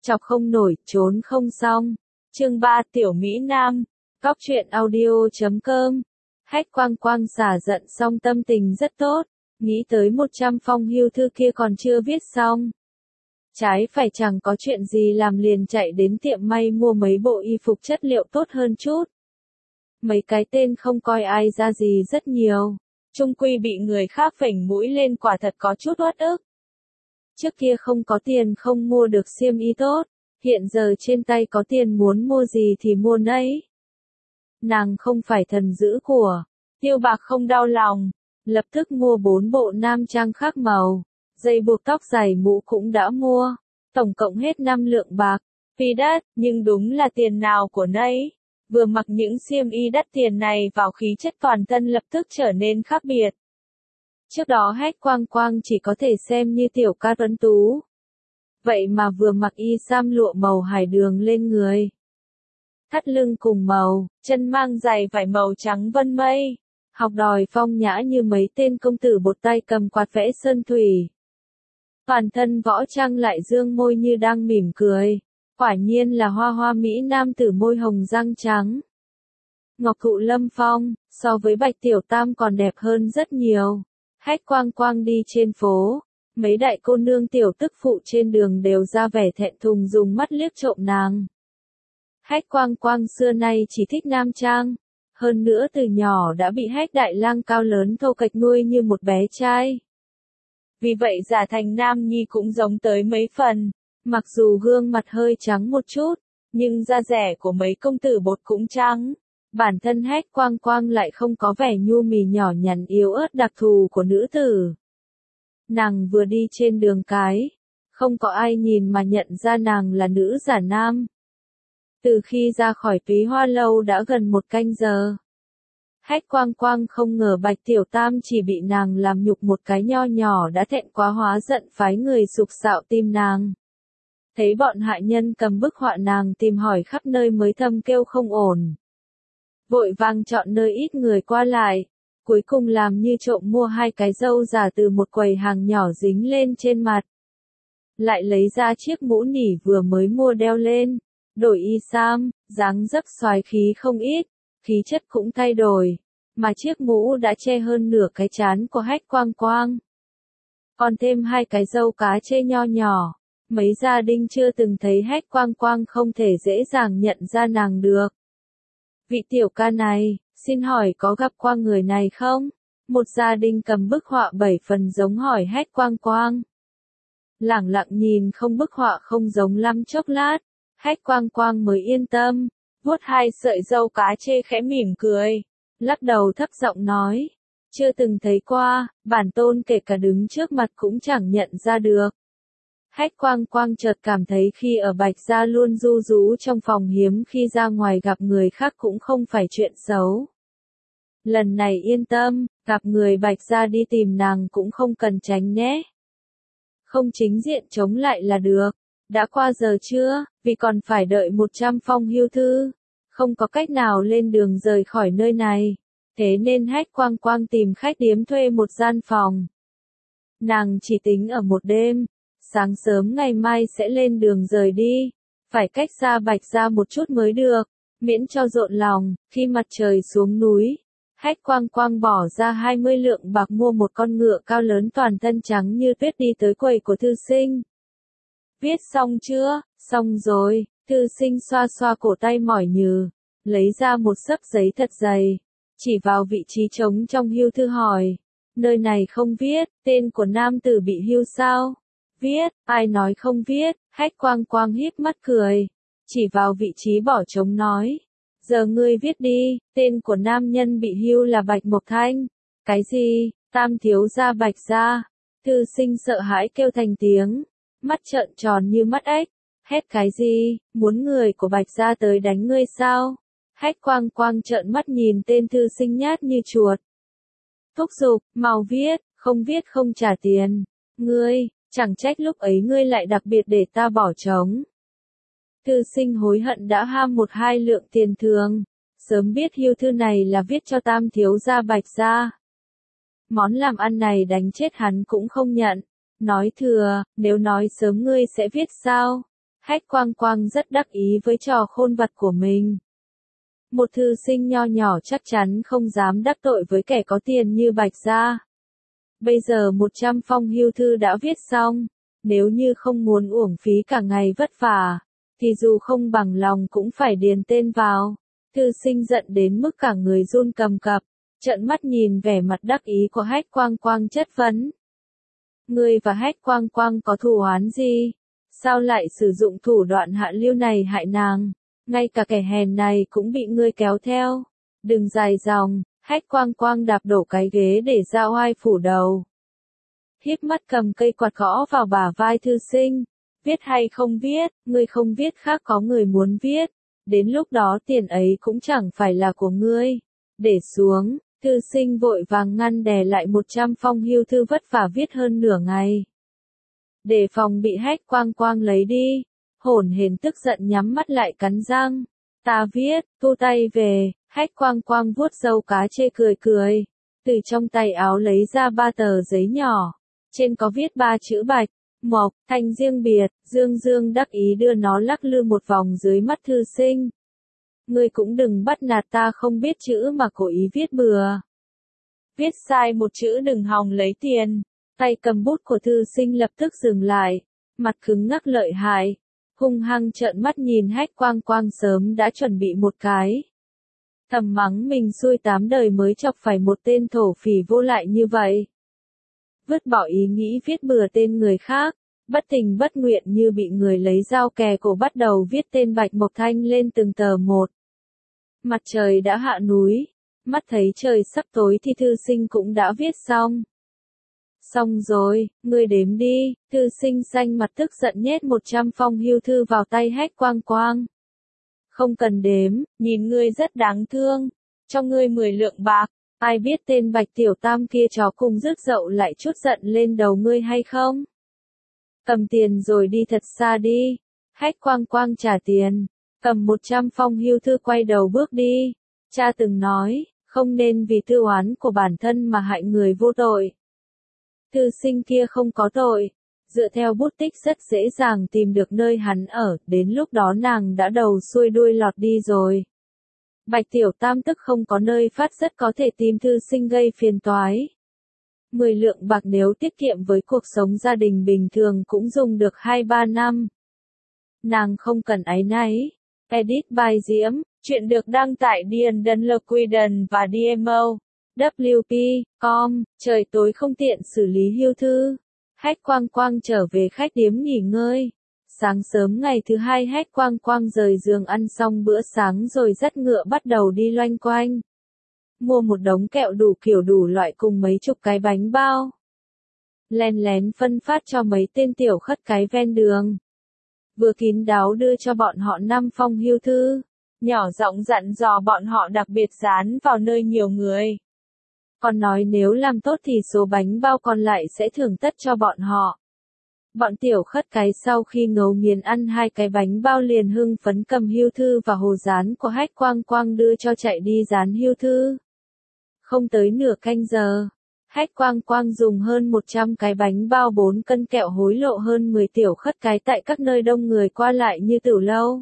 chọc không nổi, trốn không xong. Chương 3 Tiểu Mỹ Nam. Góc truyện audio.com. Hách Quang Quang xả giận xong tâm tình rất tốt, nghĩ tới 100 phong hưu thư kia còn chưa viết xong. Trái phải chẳng có chuyện gì làm liền chạy đến tiệm may mua mấy bộ y phục chất liệu tốt hơn chút. Mấy cái tên không coi ai ra gì rất nhiều, chung quy bị người khác phểnh mũi lên quả thật có chút uất ức. Trước kia không có tiền không mua được xiêm y tốt, hiện giờ trên tay có tiền muốn mua gì thì mua nấy. Nàng không phải thần giữ của, tiêu bạc không đau lòng, lập tức mua 4 bộ nam trang khác màu, dây buộc tóc dài mũ cũng đã mua, tổng cộng hết 5 lượng bạc. Tuy đắt, nhưng đúng là tiền nào của nấy. Vừa mặc những xiêm y đắt tiền này vào khí chất toàn thân lập tức trở nên khác biệt. Trước đó Hách Quang Quang chỉ có thể xem như tiểu ca tuấn tú. Vậy mà vừa mặc y sam lụa màu hải đường lên người. Thắt lưng cùng màu, chân mang giày vải màu trắng vân mây. Học đòi phong nhã như mấy tên công tử bột tay cầm quạt vẽ sơn thủy. Toàn thân võ trang lại dương môi như đang mỉm cười. Quả nhiên là hoa hoa Mỹ Nam tử môi hồng răng trắng. Ngọc thụ lâm phong, so với Bạch Tiểu Tam còn đẹp hơn rất nhiều. Hách Quang Quang đi trên phố, mấy đại cô nương tiểu tức phụ trên đường đều ra vẻ thẹn thùng dùng mắt liếc trộm nàng. Hách Quang Quang xưa nay chỉ thích nam trang, hơn nữa từ nhỏ đã bị Hách Đại Lang cao lớn thô kệch nuôi như một bé trai. Vì vậy giả thành nam nhi cũng giống tới mấy phần, mặc dù gương mặt hơi trắng một chút, nhưng da rẻ của mấy công tử bột cũng trắng. Bản thân Hách Quang Quang lại không có vẻ nhu mì nhỏ nhắn yếu ớt đặc thù của nữ tử. Nàng vừa đi trên đường cái, không có ai nhìn mà nhận ra nàng là nữ giả nam. Từ khi ra khỏi Túy Hoa Lâu đã gần 1 canh giờ. Hách Quang Quang không ngờ Bạch Tiểu Tam chỉ bị nàng làm nhục một cái nho nhỏ đã thẹn quá hóa giận phái người sục sạo tìm nàng. Thấy bọn hạ nhân cầm bức họa nàng tìm hỏi khắp nơi mới thầm kêu không ổn. Vội vàng chọn nơi ít người qua lại, cuối cùng làm như trộm mua 2 cái râu giả từ một quầy hàng nhỏ dính lên trên mặt. Lại lấy ra chiếc mũ nỉ vừa mới mua đeo lên, đổi y sam, dáng dấp xoái khí không ít, khí chất cũng thay đổi, mà chiếc mũ đã che hơn nửa cái trán của Hách Quang Quang. Còn thêm 2 cái râu cá chê nho nhỏ, mấy gia đình chưa từng thấy Hách Quang Quang không thể dễ dàng nhận ra nàng được. Vị tiểu ca này, xin hỏi có gặp qua người này không? Một gia đình cầm bức họa 7 phần giống hỏi Hách Quang Quang. Lẳng lặng nhìn không bức họa không giống lắm chốc lát, Hách Quang Quang mới yên tâm, vuốt 2 sợi râu cá chê khẽ mỉm cười, lắc đầu thấp giọng nói, chưa từng thấy qua, bản tôn kể cả đứng trước mặt cũng chẳng nhận ra được. Hách Quang Quang chợt cảm thấy khi ở Bạch Gia luôn ru rú trong phòng hiếm khi ra ngoài gặp người khác cũng không phải chuyện xấu. Lần này yên tâm, gặp người Bạch Gia đi tìm nàng cũng không cần tránh né. Không chính diện chống lại là được. Đã qua giờ chưa, vì còn phải đợi 100 phong hưu thư. Không có cách nào lên đường rời khỏi nơi này. Thế nên Hách Quang Quang tìm khách điếm thuê một gian phòng. Nàng chỉ tính ở một đêm. Sáng sớm ngày mai sẽ lên đường rời đi, phải cách xa Bạch Gia một chút mới được, miễn cho rộn lòng. Khi mặt trời xuống núi, Hách Quang Quang bỏ ra 20 lượng bạc mua một con ngựa cao lớn toàn thân trắng như tuyết đi tới quầy của thư sinh. Viết xong chưa? Xong rồi, thư sinh xoa xoa cổ tay mỏi nhừ, lấy ra một xấp giấy thật dày, chỉ vào vị trí trống trong hưu thư hỏi, nơi này không viết, tên của nam tử bị hưu sao? Viết, ai nói không viết, Hách Quang Quang híp mắt cười, chỉ vào vị trí bỏ trống nói, giờ ngươi viết đi, tên của nam nhân bị hưu là Bạch Mộc Thanh. Cái gì, Tam thiếu gia Bạch Gia? Thư sinh sợ hãi kêu thành tiếng, mắt trợn tròn như mắt ếch, hét cái gì, muốn người của Bạch Gia tới đánh ngươi sao? Hách Quang Quang trợn mắt nhìn tên thư sinh nhát như chuột. Thúc giục, mau viết, không viết không trả tiền. Ngươi, chẳng trách lúc ấy ngươi lại đặc biệt để ta bỏ trống. Thư sinh hối hận đã ham 1-2 lượng tiền thường, sớm biết hưu thư này là viết cho Tam thiếu gia Bạch Gia. Món làm ăn này đánh chết hắn cũng không nhận, nói thừa, nếu nói sớm ngươi sẽ viết sao? Hách Quang Quang rất đắc ý với trò khôn vặt của mình. Một thư sinh nho nhỏ chắc chắn không dám đắc tội với kẻ có tiền như Bạch gia. Bây giờ 100 phong hưu thư đã viết xong, nếu như không muốn uổng phí cả ngày vất vả, thì dù không bằng lòng cũng phải điền tên vào. Thư sinh giận đến mức cả người run cầm cập, trợn mắt nhìn vẻ mặt đắc ý của Hách Quang Quang chất vấn. Ngươi và Hách Quang Quang có thù oán gì? Sao lại sử dụng thủ đoạn hạ lưu này hại nàng? Ngay cả kẻ hèn này cũng bị ngươi kéo theo. Đừng dài dòng, Hách Quang Quang đạp đổ cái ghế để ra oai phủ đầu. Híp mắt cầm cây quạt gõ vào bả vai thư sinh. Viết hay không viết, ngươi không viết khác có người muốn viết. Đến lúc đó tiền ấy cũng chẳng phải là của ngươi. Để xuống, thư sinh vội vàng ngăn đè lại 100 phong hưu thư vất vả viết hơn nửa ngày. Để phòng bị Hách Quang Quang lấy đi, hổn hển tức giận nhắm mắt lại cắn răng. Ta viết, thu tay về. Hách Quang Quang vuốt râu cá chê cười cười. Từ trong tay áo lấy ra 3 tờ giấy nhỏ. Trên có viết 3 chữ Bạch, Mộc, Thanh riêng biệt. Dương Dương đắc ý đưa nó lắc lư một vòng dưới mắt thư sinh. Ngươi cũng đừng bắt nạt ta không biết chữ mà cố ý viết bừa. Viết sai một chữ đừng hòng lấy tiền. Tay cầm bút của thư sinh lập tức dừng lại. Mặt cứng ngắc lợi hại. Hung hăng trợn mắt nhìn Hách Quang Quang sớm đã chuẩn bị một cái. Thầm mắng mình xui 8 đời mới chọc phải một tên thổ phỉ vô lại như vậy. Vứt bỏ ý nghĩ viết bừa tên người khác, bất tình bất nguyện như bị người lấy dao kè cổ bắt đầu viết tên Bạch Mộc Thanh lên từng tờ một. Mặt trời đã hạ núi, mắt thấy trời sắp tối thì thư sinh cũng đã viết xong. Xong rồi, ngươi đếm đi, thư sinh xanh mặt tức giận nhét 100 phong hưu thư vào tay Hách Quang Quang. Không cần đếm, nhìn ngươi rất đáng thương, cho ngươi 10 lượng bạc, ai biết tên Bạch Tiểu Tam kia chó cùng rước dậu lại chút giận lên đầu ngươi hay không? Cầm tiền rồi đi thật xa đi. Hách Quang Quang trả tiền, cầm 100 phong hưu thư quay đầu bước đi. Cha từng nói, không nên vì tư oán của bản thân mà hại người vô tội. Thư sinh kia không có tội, dựa theo bút tích rất dễ dàng tìm được nơi hắn ở, đến lúc đó nàng đã đầu xuôi đuôi lọt đi rồi. Bạch Tiểu Tam tức không có nơi phát rất có thể tìm thư sinh gây phiền toái. 10 lượng bạc nếu tiết kiệm với cuộc sống gia đình bình thường cũng dùng được 2-3 năm. Nàng không cần áy náy. Edit by Diễm, chuyện được đăng tại Điền Đần Liquidation và DMO. WP.com, trời tối không tiện xử lý hưu thư. Hách Quang Quang trở về khách điếm nghỉ ngơi. Sáng sớm ngày thứ hai Hách Quang Quang rời giường ăn xong bữa sáng rồi dắt ngựa bắt đầu đi loanh quanh. Mua một đống kẹo đủ kiểu đủ loại cùng mấy chục cái bánh bao. Len lén phân phát cho mấy tên tiểu khất cái ven đường. Vừa kín đáo đưa cho bọn họ 5 phong hưu thư. Nhỏ giọng dặn dò bọn họ đặc biệt dán vào nơi nhiều người. Còn nói nếu làm tốt thì số bánh bao còn lại sẽ thưởng tất cho bọn họ. Bọn tiểu khất cái sau khi ngấu nghiến ăn 2 cái bánh bao liền hưng phấn cầm hưu thư và hồ dán của Hách Quang Quang đưa cho chạy đi dán hưu thư. Không tới nửa canh giờ, Hách Quang Quang dùng hơn 100 cái bánh bao 4 cân kẹo hối lộ hơn 10 tiểu khất cái tại các nơi đông người qua lại như Tử Lâu,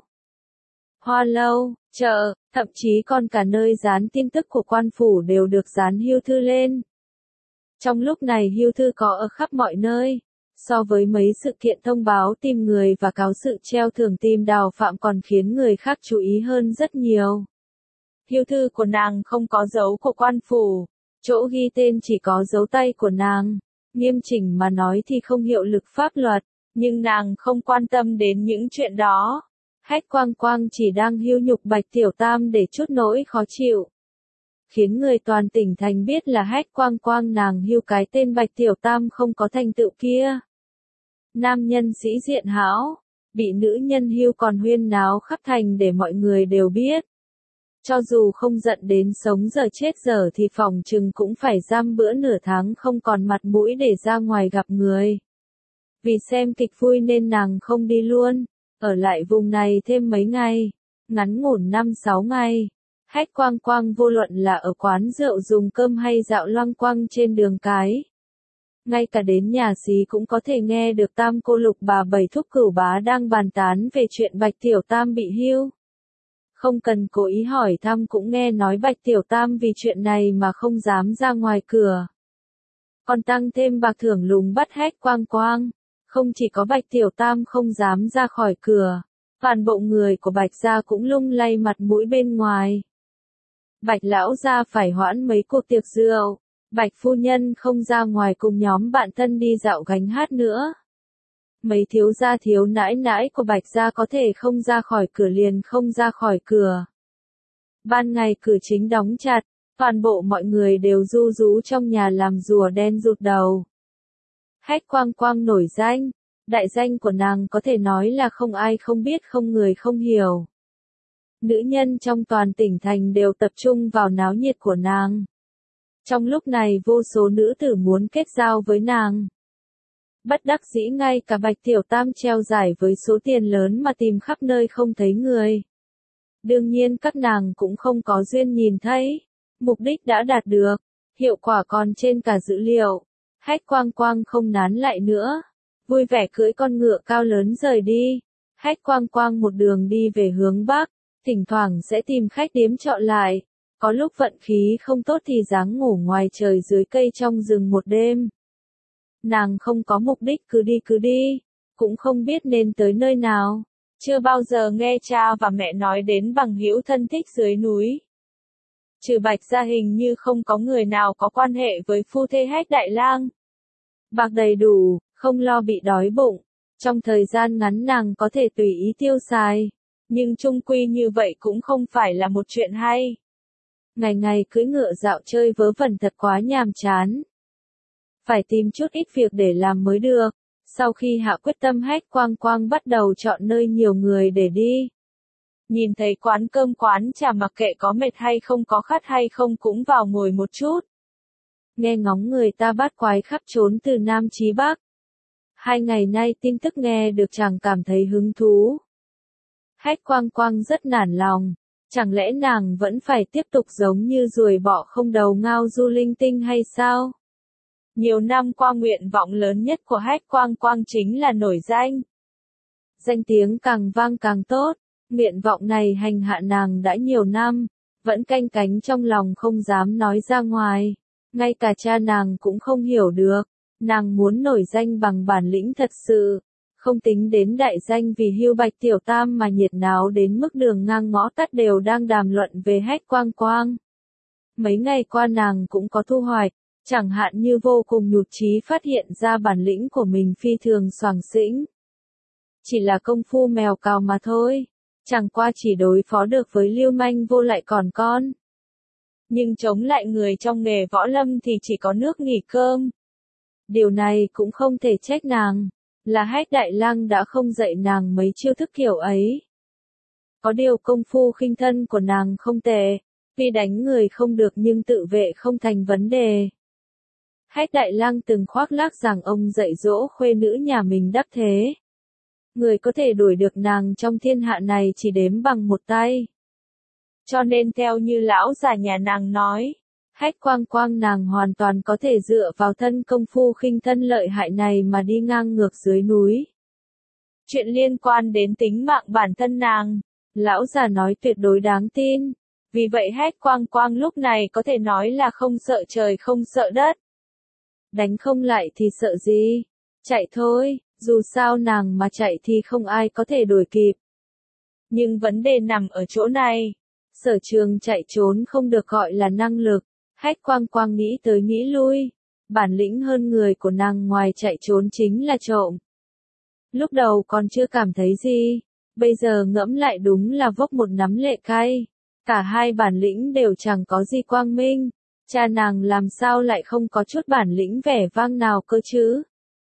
Hoa Lâu, chợ, thậm chí còn cả nơi dán tin tức của quan phủ đều được dán hưu thư lên. Trong lúc này hưu thư có ở khắp mọi nơi. So với mấy sự kiện thông báo tìm người và cáo sự treo thưởng tìm đào phạm còn khiến người khác chú ý hơn rất nhiều. Hưu thư của nàng không có dấu của quan phủ, chỗ ghi tên chỉ có dấu tay của nàng. Nghiêm chỉnh mà nói thì không hiệu lực pháp luật, nhưng nàng không quan tâm đến những chuyện đó. Hách Quang Quang chỉ đang hưu nhục Bạch Tiểu Tam để chút nỗi khó chịu. Khiến người toàn tỉnh thành biết là Hách Quang Quang nàng hưu cái tên Bạch Tiểu Tam không có thành tựu kia. Nam nhân sĩ diện hão, bị nữ nhân hưu còn huyên náo khắp thành để mọi người đều biết. Cho dù không giận đến sống giờ chết giờ thì phòng chừng cũng phải giam bữa nửa tháng không còn mặt mũi để ra ngoài gặp người. Vì xem kịch vui nên nàng không đi luôn, ở lại vùng này thêm mấy ngày, ngắn ngủn 5-6 ngày. Hách Quang Quang vô luận là ở quán rượu dùng cơm hay dạo loanh quanh trên đường cái. Ngay cả đến nhà xí cũng có thể nghe được Tam cô Lục bà Bảy thúc Cửu bá đang bàn tán về chuyện Bạch Tiểu Tam bị hưu. Không cần cố ý hỏi thăm cũng nghe nói Bạch Tiểu Tam vì chuyện này mà không dám ra ngoài cửa. Còn tăng thêm bạc thưởng lùng bắt Hách Quang Quang. Không chỉ có Bạch Tiểu Tam không dám ra khỏi cửa, toàn bộ người của Bạch gia cũng lung lay mặt mũi bên ngoài. Bạch lão gia phải hoãn mấy cuộc tiệc rượu, Bạch phu nhân không ra ngoài cùng nhóm bạn thân đi dạo gánh hát nữa. Mấy thiếu gia thiếu nãi nãi của Bạch gia có thể không ra khỏi cửa liền không ra khỏi cửa. Ban ngày cửa chính đóng chặt, toàn bộ mọi người đều ru rú trong nhà làm rùa đen rụt đầu. Hách Quang Quang nổi danh, đại danh của nàng có thể nói là không ai không biết không người không hiểu. Nữ nhân trong toàn tỉnh thành đều tập trung vào náo nhiệt của nàng. Trong lúc này vô số nữ tử muốn kết giao với nàng. Bất đắc dĩ ngay cả Bạch Tiểu Tam treo giải với số tiền lớn mà tìm khắp nơi không thấy người. Đương nhiên các nàng cũng không có duyên nhìn thấy. Mục đích đã đạt được, hiệu quả còn trên cả dữ liệu. Hách Quang Quang không nán lại nữa, vui vẻ cưỡi con ngựa cao lớn rời đi. Hách Quang Quang một đường đi về hướng Bắc, thỉnh thoảng sẽ tìm khách điếm trọ lại. Có lúc vận khí không tốt thì dáng ngủ ngoài trời dưới cây trong rừng một đêm. Nàng không có mục đích cứ đi, cũng không biết nên tới nơi nào. Chưa bao giờ nghe cha và mẹ nói đến bằng hữu thân thích dưới núi. Trừ Bạch gia hình như không có người nào có quan hệ với phu thê Hách Đại Lang. Bạc đầy đủ, không lo bị đói bụng. Trong thời gian ngắn nàng có thể tùy ý tiêu xài. Nhưng chung quy như vậy cũng không phải là một chuyện hay. Ngày ngày cưỡi ngựa dạo chơi vớ vẩn thật quá nhàm chán. Phải tìm chút ít việc để làm mới được. Sau khi hạ quyết tâm Hách Quang Quang bắt đầu chọn nơi nhiều người để đi. Nhìn thấy quán cơm quán trà mặc kệ có mệt hay không có khát hay không cũng vào ngồi một chút. Nghe ngóng người ta bát quái khắp trốn từ Nam chí Bắc. 2 ngày nay tin tức nghe được chàng cảm thấy hứng thú. Hách Quang Quang rất nản lòng. Chẳng lẽ nàng vẫn phải tiếp tục giống như ruồi bọ không đầu ngao du linh tinh hay sao? Nhiều năm qua nguyện vọng lớn nhất của Hách Quang Quang chính là nổi danh. Danh tiếng càng vang càng tốt. Nguyện vọng này hành hạ nàng đã nhiều năm, vẫn canh cánh trong lòng không dám nói ra ngoài. Ngay cả cha nàng cũng không hiểu được, nàng muốn nổi danh bằng bản lĩnh thật sự, không tính đến đại danh vì hưu Bạch Tiểu Tam mà nhiệt náo đến mức đường ngang ngõ tắt đều đang đàm luận về Hách Quang Quang. Mấy ngày qua nàng cũng có thu hoạch, chẳng hạn như vô cùng nhụt chí phát hiện ra bản lĩnh của mình phi thường xoàng xĩnh. Chỉ là công phu mèo cào mà thôi. Chẳng qua chỉ đối phó được với lưu manh vô lại còn con. Nhưng chống lại người trong nghề võ lâm thì chỉ có nước nghỉ cơm. Điều này cũng không thể trách nàng, là Hách Đại Lang đã không dạy nàng mấy chiêu thức kiểu ấy. Có điều công phu khinh thân của nàng không tệ, tuy đánh người không được nhưng tự vệ không thành vấn đề. Hách Đại Lang từng khoác lác rằng ông dạy dỗ khuê nữ nhà mình đắc thế. Người có thể đuổi được nàng trong thiên hạ này chỉ đếm bằng một tay. Cho nên theo như lão già nhà nàng nói, Hách Quang Quang nàng hoàn toàn có thể dựa vào thân công phu khinh thân lợi hại này mà đi ngang ngược dưới núi. Chuyện liên quan đến tính mạng bản thân nàng, lão già nói tuyệt đối đáng tin. Vì vậy Hách Quang Quang lúc này có thể nói là không sợ trời không sợ đất. Đánh không lại thì sợ gì? Chạy thôi. Dù sao nàng mà chạy thì không ai có thể đuổi kịp. Nhưng vấn đề nằm ở chỗ này. Sở trường chạy trốn không được gọi là năng lực. Hách Quang Quang nghĩ tới nghĩ lui. Bản lĩnh hơn người của nàng ngoài chạy trốn chính là trộm. Lúc đầu còn chưa cảm thấy gì. Bây giờ ngẫm lại đúng là vốc một nắm lệ cay. Cả hai bản lĩnh đều chẳng có gì quang minh. Cha nàng làm sao lại không có chút bản lĩnh vẻ vang nào cơ chứ?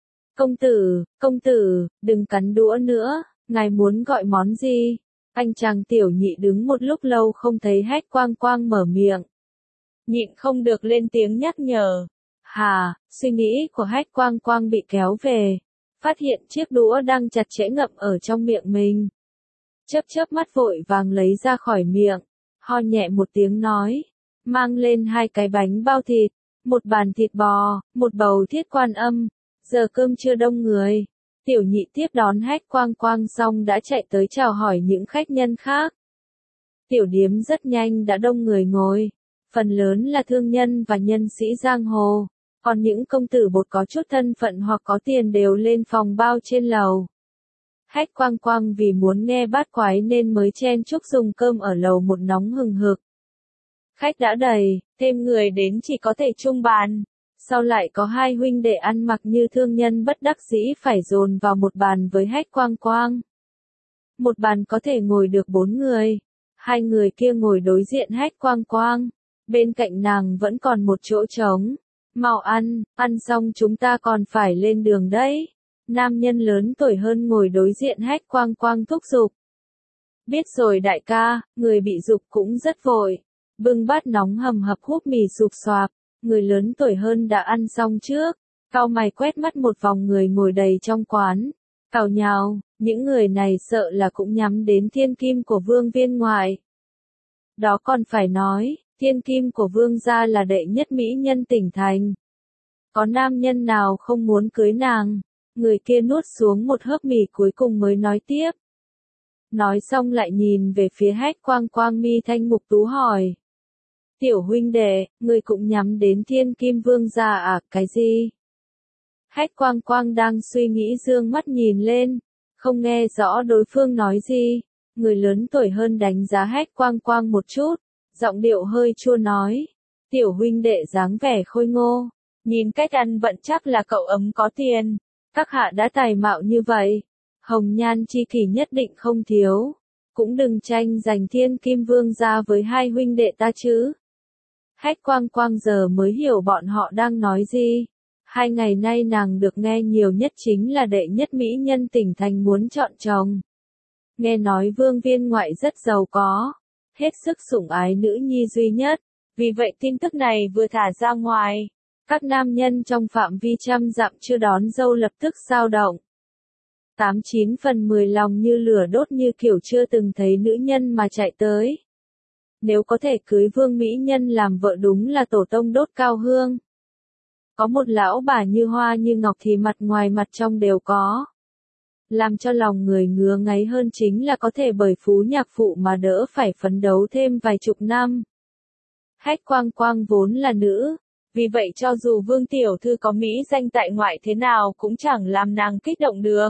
Công tử, đừng cắn đũa nữa, ngài muốn gọi món gì? Anh chàng tiểu nhị đứng một lúc lâu không thấy Hách Quang Quang mở miệng. Nhịn không được lên tiếng nhắc nhở. Hà, suy nghĩ của Hách Quang Quang bị kéo về. Phát hiện chiếc đũa đang chặt chẽ ngậm ở trong miệng mình. Chớp mắt vội vàng lấy ra khỏi miệng. Ho nhẹ một tiếng nói. Mang lên 2 cái bánh bao thịt. một bàn thịt bò, một bầu thiết Quan Âm. Giờ cơm trưa đông người. Tiểu nhị tiếp đón Hách Quang Quang xong đã chạy tới chào hỏi những khách nhân khác. Tiểu điếm rất nhanh đã đông người ngồi. Phần lớn là thương nhân và nhân sĩ giang hồ. Còn những công tử bột có chút thân phận hoặc có tiền đều lên phòng bao trên lầu. Hách Quang Quang vì muốn nghe bát quái nên mới chen chúc dùng cơm ở lầu một nóng hừng hực. Khách đã đầy, thêm người đến chỉ có thể chung bàn. Sau lại có hai huynh đệ ăn mặc như thương nhân bất đắc dĩ phải dồn vào một bàn với Hách Quang Quang. Một bàn có thể ngồi được 4 người. Hai người kia ngồi đối diện Hách Quang Quang. Bên cạnh nàng vẫn còn một chỗ trống. Mau ăn, ăn xong chúng ta còn phải lên đường đấy. Nam nhân lớn tuổi hơn ngồi đối diện Hách Quang Quang thúc giục. Biết rồi đại ca, người bị giục cũng rất vội. Bưng bát nóng hầm hập húp mì sụp xoạp. Người lớn tuổi hơn đã ăn xong trước. Cau mày quét mắt một vòng người ngồi đầy trong quán. Cào nhào, những người này sợ là cũng nhắm đến thiên kim của Vương viên ngoại. Đó còn phải nói, thiên kim của Vương gia là đệ nhất mỹ nhân tỉnh thành. Có nam nhân nào không muốn cưới nàng? Người kia nuốt xuống một hớp mì cuối cùng mới nói tiếp. Nói xong lại nhìn về phía Hách Quang Quang mi thanh mục tú hỏi. Tiểu huynh đệ, người cũng nhắm đến thiên kim vương gia à, cái gì? Hách Quang Quang đang suy nghĩ dương mắt nhìn lên, không nghe rõ đối phương nói gì. Người lớn tuổi hơn đánh giá Hách Quang Quang một chút, giọng điệu hơi chua nói. Tiểu huynh đệ dáng vẻ khôi ngô, nhìn cách ăn vận chắc là cậu ấm có tiền. Các hạ đã tài mạo như vậy, hồng nhan chi kỷ nhất định không thiếu. Cũng đừng tranh giành thiên kim vương gia với hai huynh đệ ta chứ. Hách Quang Quang giờ mới hiểu bọn họ đang nói gì. 2 ngày nay nàng được nghe nhiều nhất chính là đệ nhất mỹ nhân tỉnh thành muốn chọn chồng. Nghe nói Vương viên ngoại rất giàu có, hết sức sủng ái nữ nhi duy nhất. Vì vậy tin tức này vừa thả ra ngoài, các nam nhân trong phạm vi trăm dặm chưa đón dâu lập tức dao động. 89 phần 10 lòng như lửa đốt như kiểu chưa từng thấy nữ nhân mà chạy tới. Nếu có thể cưới Vương mỹ nhân làm vợ đúng là tổ tông đốt cao hương. Có một lão bà như hoa như ngọc thì mặt ngoài mặt trong đều có. Làm cho lòng người ngứa ngáy hơn chính là có thể bởi phú nhạc phụ mà đỡ phải phấn đấu thêm vài chục năm. Hách Quang Quang vốn là nữ, vì vậy cho dù Vương tiểu thư có mỹ danh tại ngoại thế nào cũng chẳng làm nàng kích động được.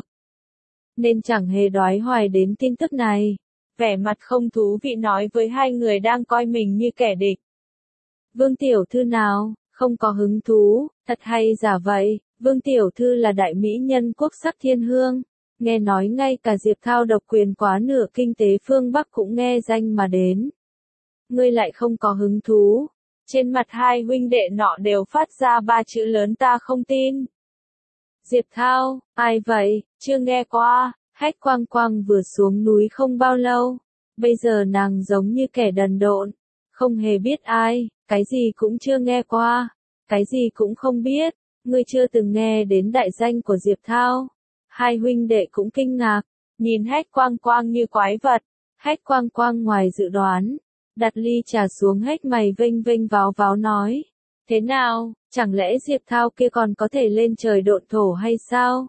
Nên chẳng hề đoái hoài đến tin tức này. Vẻ mặt không thú vị nói với hai người đang coi mình như kẻ địch. Vương tiểu thư nào, không có hứng thú, thật hay giả vậy, Vương tiểu thư là đại mỹ nhân quốc sắc thiên hương. Nghe nói ngay cả Diệp Thao độc quyền quá nửa kinh tế phương Bắc cũng nghe danh mà đến. Ngươi lại không có hứng thú. Trên mặt hai huynh đệ nọ đều phát ra 3 chữ lớn ta không tin. Diệp Thao, ai vậy, chưa nghe qua. Hách Quang Quang vừa xuống núi không bao lâu. Bây giờ nàng giống như kẻ đần độn. Không hề biết ai, cái gì cũng chưa nghe qua. Cái gì cũng không biết. Ngươi chưa từng nghe đến đại danh của Diệp Thao. Hai huynh đệ cũng kinh ngạc. Nhìn Hách Quang Quang như quái vật. Hách Quang Quang ngoài dự đoán. Đặt ly trà xuống hách mày vênh vênh váo váo nói. Thế nào, chẳng lẽ Diệp Thao kia còn có thể lên trời độn thổ hay sao?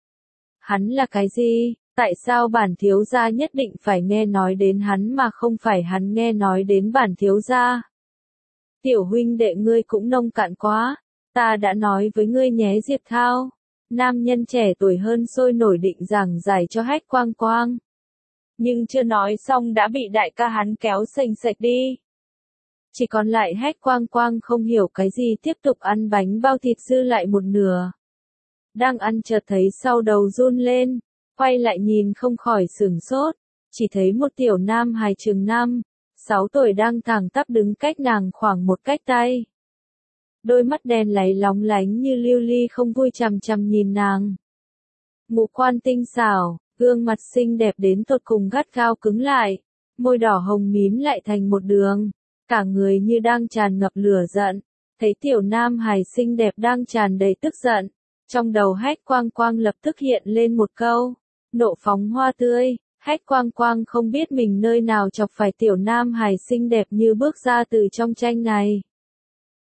Hắn là cái gì? Tại sao bản thiếu gia nhất định phải nghe nói đến hắn mà không phải hắn nghe nói đến bản thiếu gia? Tiểu huynh đệ ngươi cũng nông cạn quá. Ta đã nói với ngươi nhé Diệp Thao. Nam nhân trẻ tuổi hơn sôi nổi định giảng giải cho Hách Quang Quang. Nhưng chưa nói xong đã bị đại ca hắn kéo sành sạch đi. Chỉ còn lại Hách Quang Quang không hiểu cái gì tiếp tục ăn bánh bao thịt dư lại một nửa. Đang ăn chợt thấy sau đầu run lên, quay lại nhìn không khỏi sửng sốt, chỉ thấy một tiểu nam hài chừng 5-6 tuổi đang thẳng tắp đứng cách nàng khoảng một cách tay. Đôi mắt đen láy lóng lánh như lưu ly không vui chằm chằm nhìn nàng. Ngũ quan tinh xảo, gương mặt xinh đẹp đến tột cùng gắt gao cứng lại, môi đỏ hồng mím lại thành một đường, cả người như đang tràn ngập lửa giận. Thấy tiểu nam hài xinh đẹp đang tràn đầy tức giận, trong đầu Hách Quang Quang lập tức hiện lên một câu, nộ phóng hoa tươi. Hách Quang Quang không biết mình nơi nào chọc phải tiểu nam hài xinh đẹp như bước ra từ trong tranh này.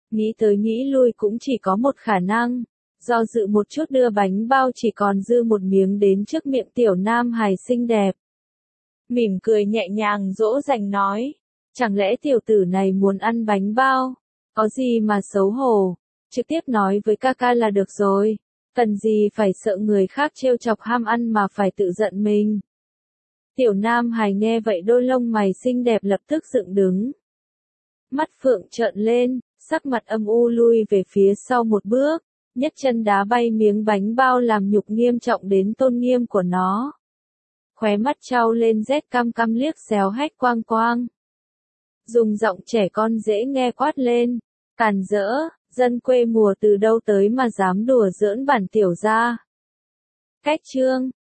Nghĩ tới nghĩ lui cũng chỉ có một khả năng. Do dự một chút đưa bánh bao chỉ còn dư một miếng đến trước miệng tiểu nam hài xinh đẹp. Mỉm cười nhẹ nhàng dỗ dành nói. Chẳng lẽ tiểu tử này muốn ăn bánh bao? Có gì mà xấu hổ? Trực tiếp nói với ca ca là được rồi. Cần gì phải sợ người khác trêu chọc ham ăn mà phải tự giận mình. Tiểu nam hài nghe vậy đôi lông mày xinh đẹp lập tức dựng đứng. Mắt phượng trợn lên, sắc mặt âm u lui về phía sau một bước, nhất chân đá bay miếng bánh bao làm nhục nghiêm trọng đến tôn nghiêm của nó. Khóe mắt trao lên rét cam cam liếc xéo Hách Quang Quang. Dùng giọng trẻ con dễ nghe quát lên, càn rỡ, dân quê mùa từ đâu tới mà dám đùa giỡn bản tiểu gia. Cách chương